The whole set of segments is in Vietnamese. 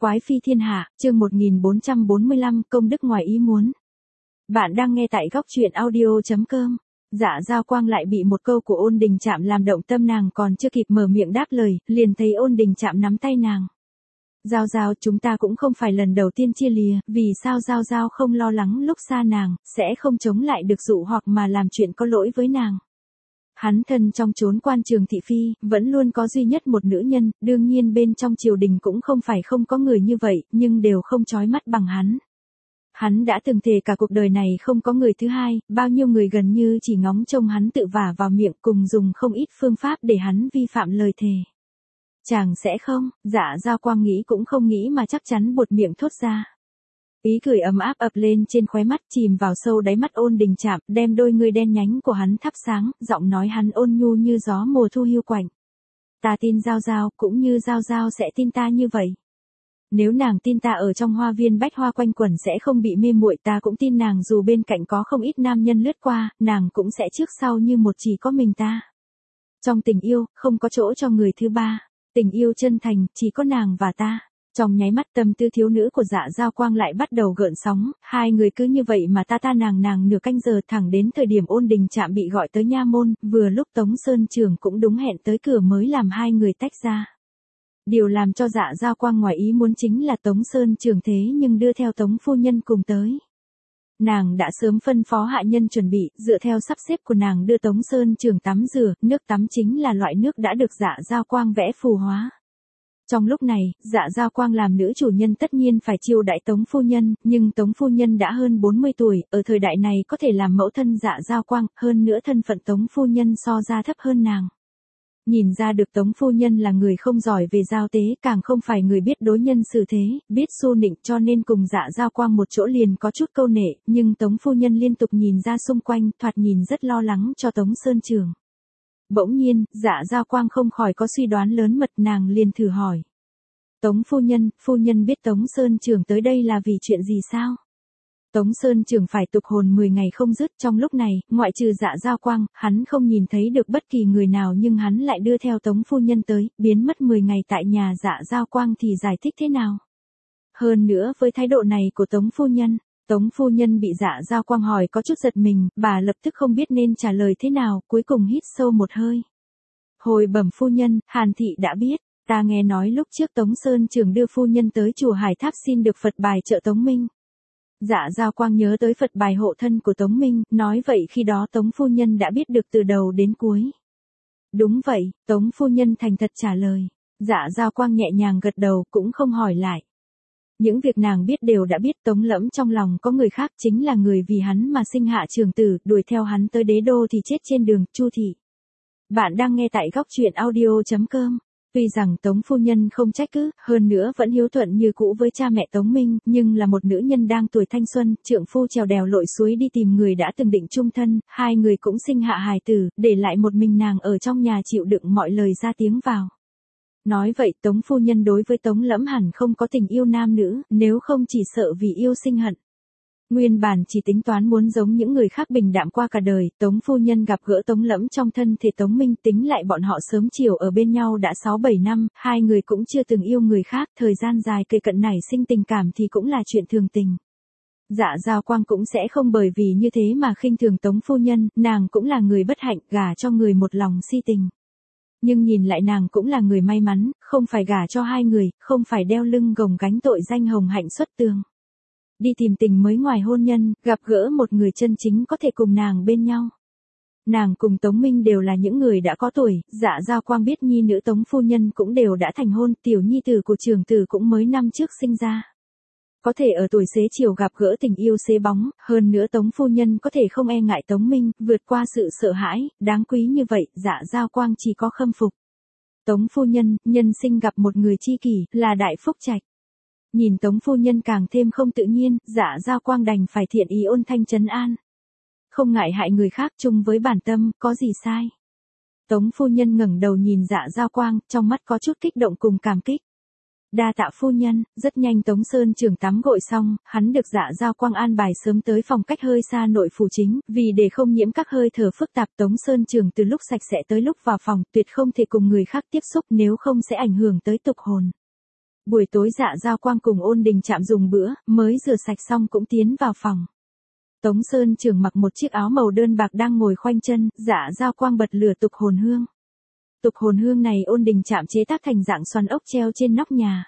Quái phi thiên hạ, chương 1445, công đức ngoài ý muốn. Bạn đang nghe tại góc truyện audio.com. Dạ Giao Quang lại bị một câu của Ôn Đình Trạm làm động tâm, nàng còn chưa kịp mở miệng đáp lời, liền thấy Ôn Đình Trạm nắm tay nàng. Giao Giao, chúng ta cũng không phải lần đầu tiên chia lìa, vì sao Giao Giao không lo lắng lúc xa nàng, sẽ không chống lại được dụ hoặc mà làm chuyện có lỗi với nàng. Hắn thân trong chốn quan trường thị phi, vẫn luôn có duy nhất một nữ nhân, đương nhiên bên trong triều đình cũng không phải không có người như vậy, nhưng đều không chói mắt bằng hắn. Hắn đã từng thề cả cuộc đời này không có người thứ hai, bao nhiêu người gần như chỉ ngóng trông hắn tự vả vào miệng, cùng dùng không ít phương pháp để hắn vi phạm lời thề. Chàng sẽ không, Dạ Giao Quang nghĩ cũng không nghĩ mà chắc chắn buột miệng thốt ra. Ý cười ấm áp ập lên trên khóe mắt, chìm vào sâu đáy mắt Ôn Đình Trạm, đem đôi người đen nhánh của hắn thắp sáng, giọng nói hắn ôn nhu như gió mùa thu hiu quạnh. Ta tin Giao Giao, cũng như Giao Giao sẽ tin ta như vậy. Nếu nàng tin ta ở trong hoa viên bách hoa quanh quẩn sẽ không bị mê muội, ta cũng tin nàng dù bên cạnh có không ít nam nhân lướt qua, nàng cũng sẽ trước sau như một chỉ có mình ta. Trong tình yêu, không có chỗ cho người thứ ba. Tình yêu chân thành, chỉ có nàng và ta. Trong nháy mắt tâm tư thiếu nữ của Dạ Giao Quang lại bắt đầu gợn sóng, hai người cứ như vậy mà ta nàng nửa canh giờ, thẳng đến thời điểm Ôn Đình Trạm bị gọi tới nha môn, vừa lúc Tống Sơn Trường cũng đúng hẹn tới cửa mới làm hai người tách ra. Điều làm cho Dạ Giao Quang ngoài ý muốn chính là Tống Sơn Trường thế nhưng đưa theo Tống phu nhân cùng tới. Nàng đã sớm phân phó hạ nhân chuẩn bị, dựa theo sắp xếp của nàng đưa Tống Sơn Trường tắm rửa, nước tắm chính là loại nước đã được Dạ Giao Quang vẽ phù hóa. Trong lúc này, Dạ Giao Quang làm nữ chủ nhân tất nhiên phải chiêu đãi Tống phu nhân, nhưng Tống phu nhân đã hơn 40 tuổi, ở thời đại này có thể làm mẫu thân Dạ Giao Quang, hơn nữa thân phận Tống phu nhân so ra thấp hơn nàng. Nhìn ra được Tống phu nhân là người không giỏi về giao tế, càng không phải người biết đối nhân xử thế, biết xu nịnh, cho nên cùng Dạ Giao Quang một chỗ liền có chút câu nệ, nhưng Tống phu nhân liên tục nhìn ra xung quanh, thoạt nhìn rất lo lắng cho Tống Sơn Trường. Bỗng nhiên, Dạ Giao Quang không khỏi có suy đoán lớn mật, nàng liền thử hỏi. Tống phu nhân biết Tống Sơn Trường tới đây là vì chuyện gì sao? Tống Sơn Trường phải tục hồn 10 ngày không dứt, trong lúc này, ngoại trừ Dạ Giao Quang, hắn không nhìn thấy được bất kỳ người nào, nhưng hắn lại đưa theo Tống phu nhân tới, biến mất 10 ngày tại nhà Dạ Giao Quang thì giải thích thế nào? Hơn nữa với thái độ này của Tống phu nhân bị Dạ Giao Quang hỏi có chút giật mình, bà lập tức không biết nên trả lời thế nào, cuối cùng hít sâu một hơi. Hồi bẩm phu nhân, Hàn thị đã biết, ta nghe nói lúc trước Tống Sơn Trường đưa phu nhân tới chùa Hải Tháp xin được Phật bài trợ Tống Minh. Dạ Giao Quang nhớ tới Phật bài hộ thân của Tống Minh, nói vậy khi đó Tống phu nhân đã biết được từ đầu đến cuối. Đúng vậy, Tống phu nhân thành thật trả lời. Dạ Giao Quang nhẹ nhàng gật đầu, cũng không hỏi lại. Những việc nàng biết đều đã biết. Tống Lẫm trong lòng có người khác, chính là người vì hắn mà sinh hạ Trường Tử, đuổi theo hắn tới đế đô thì chết trên đường, Chu thị. Bạn đang nghe tại góc truyện audio.com. Tuy rằng Tống phu nhân không trách cứ, hơn nữa vẫn hiếu thuận như cũ với cha mẹ Tống Minh, nhưng là một nữ nhân đang tuổi thanh xuân, trượng phu trèo đèo lội suối đi tìm người đã từng định chung thân, hai người cũng sinh hạ hài tử, để lại một mình nàng ở trong nhà chịu đựng mọi lời ra tiếng vào. Nói vậy Tống phu nhân đối với Tống Lẫm hẳn không có tình yêu nam nữ, nếu không chỉ sợ vì yêu sinh hận. Nguyên bản chỉ tính toán muốn giống những người khác bình đạm qua cả đời, Tống phu nhân gặp gỡ Tống Lẫm trong thân thể Tống Minh, tính lại bọn họ sớm chiều ở bên nhau đã 6-7 năm, hai người cũng chưa từng yêu người khác, thời gian dài cây cận nảy sinh tình cảm thì cũng là chuyện thường tình. Dạ Giao Quang cũng sẽ không bởi vì như thế mà khinh thường Tống phu nhân, nàng cũng là người bất hạnh, gả cho người một lòng si tình. Nhưng nhìn lại nàng cũng là người may mắn, không phải gả cho hai người, không phải đeo lưng gồng gánh tội danh hồng hạnh xuất tường. Đi tìm tình mới ngoài hôn nhân, gặp gỡ một người chân chính có thể cùng nàng bên nhau. Nàng cùng Tống Minh đều là những người đã có tuổi, Dạ Giao Quang biết nhi nữ Tống phu nhân cũng đều đã thành hôn, tiểu nhi tử của Trường Tử cũng mới năm trước sinh ra. Có thể ở tuổi xế chiều gặp gỡ tình yêu xế bóng, hơn nữa Tống phu nhân có thể không e ngại Tống Minh, vượt qua sự sợ hãi, đáng quý như vậy, Dạ Giao Quang chỉ có khâm phục. Tống phu nhân, nhân sinh gặp một người tri kỷ, là đại phúc trạch. Nhìn Tống phu nhân càng thêm không tự nhiên, Dạ Giao Quang đành phải thiện ý ôn thanh trấn an. Không ngại hại người khác, chung với bản tâm, có gì sai. Tống phu nhân ngẩng đầu nhìn Dạ Giao Quang, trong mắt có chút kích động cùng cảm kích. Đa tạ phu nhân. Rất nhanh Tống Sơn Trường tắm gội xong, hắn được Dạ Giao Quang an bài sớm tới phòng cách hơi xa nội phủ chính, vì để không nhiễm các hơi thở phức tạp, Tống Sơn Trường từ lúc sạch sẽ tới lúc vào phòng, tuyệt không thể cùng người khác tiếp xúc, nếu không sẽ ảnh hưởng tới tục hồn. Buổi tối Dạ Giao Quang cùng Ôn Đình Trạm dùng bữa, mới rửa sạch xong cũng tiến vào phòng. Tống Sơn Trường mặc một chiếc áo màu đơn bạc đang ngồi khoanh chân, Dạ Giao Quang bật lửa tục hồn hương. Tục hồn hương này Ôn Đình Trạm chế tác thành dạng xoắn ốc treo trên nóc nhà.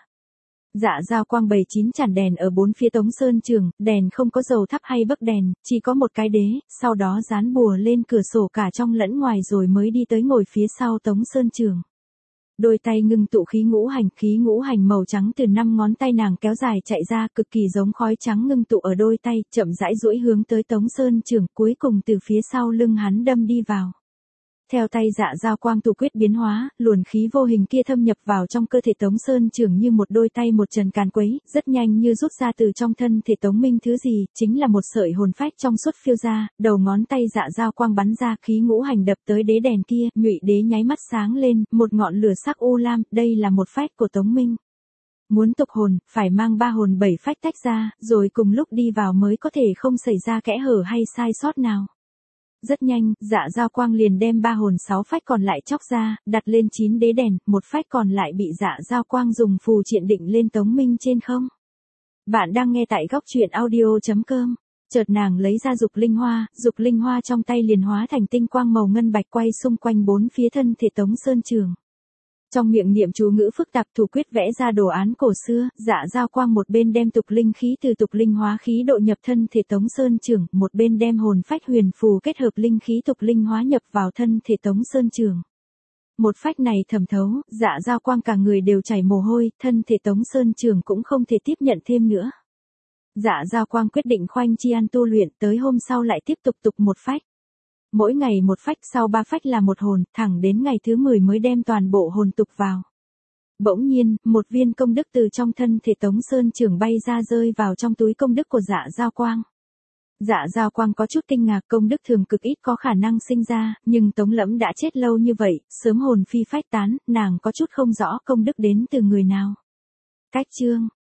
Dạ Giao Quang bày 9 chản đèn ở bốn phía Tống Sơn Trường, đèn không có dầu thắp hay bấc đèn, chỉ có một cái đế, sau đó dán bùa lên cửa sổ cả trong lẫn ngoài rồi mới đi tới ngồi phía sau Tống Sơn Trường. Đôi tay ngưng tụ khí ngũ hành màu trắng từ 5 ngón tay nàng kéo dài chạy ra, cực kỳ giống khói trắng ngưng tụ ở đôi tay, chậm rãi duỗi hướng tới Tống Sơn Trường, cuối cùng từ phía sau lưng hắn đâm đi vào. Theo tay Dạ Giao Quang tụ quyết biến hóa, luồn khí vô hình kia thâm nhập vào trong cơ thể Tống Sơn Trường như một đôi tay một trần càn quấy, rất nhanh như rút ra từ trong thân thể Tống Minh thứ gì, chính là một sợi hồn phách trong suốt phiêu ra, đầu ngón tay Dạ Giao Quang bắn ra khí ngũ hành đập tới đế đèn kia, Nhụy đế nháy mắt sáng lên, một ngọn lửa sắc u lam, đây là một phách của Tống Minh. Muốn tục hồn, phải mang 3 hồn 7 phách tách ra, rồi cùng lúc đi vào mới có thể không xảy ra kẽ hở hay sai sót nào. Rất nhanh, Dạ Giao Quang liền đem 3 hồn 6 phách còn lại chóc ra, đặt lên 9 đế đèn, một phách còn lại bị Dạ Giao Quang dùng phù triện định lên Tống Minh trên không. Bạn đang nghe tại góc truyện audio.com. Chợt nàng lấy ra dục linh hoa trong tay liền hóa thành tinh quang màu ngân bạch quay xung quanh bốn phía thân thể Tống Sơn Trường. Trong miệng niệm chú ngữ phức tạp thủ quyết vẽ ra đồ án cổ xưa, Dạ Giao Quang một bên đem tục linh khí từ tục linh hóa khí độ nhập thân thể Tống Sơn Trường, một bên đem hồn phách huyền phù kết hợp linh khí tục linh hóa nhập vào thân thể Tống Sơn Trường. Một phách này thẩm thấu, Dạ Giao Quang cả người đều chảy mồ hôi, thân thể Tống Sơn Trường cũng không thể tiếp nhận thêm nữa. Dạ Giao Quang quyết định khoanh chi an tu luyện, tới hôm sau lại tiếp tục một phách. Mỗi ngày một phách, sau 3 phách là một hồn, thẳng đến ngày thứ 10 mới đem toàn bộ hồn tục vào. Bỗng nhiên, một viên công đức từ trong thân thể Tống Sơn Trường bay ra rơi vào trong túi công đức của Dạ Giao Quang. Dạ Giao Quang có chút kinh ngạc, công đức thường cực ít có khả năng sinh ra, nhưng Tống Lẫm đã chết lâu như vậy, sớm hồn phi phách tán, nàng có chút không rõ công đức đến từ người nào. Cách chương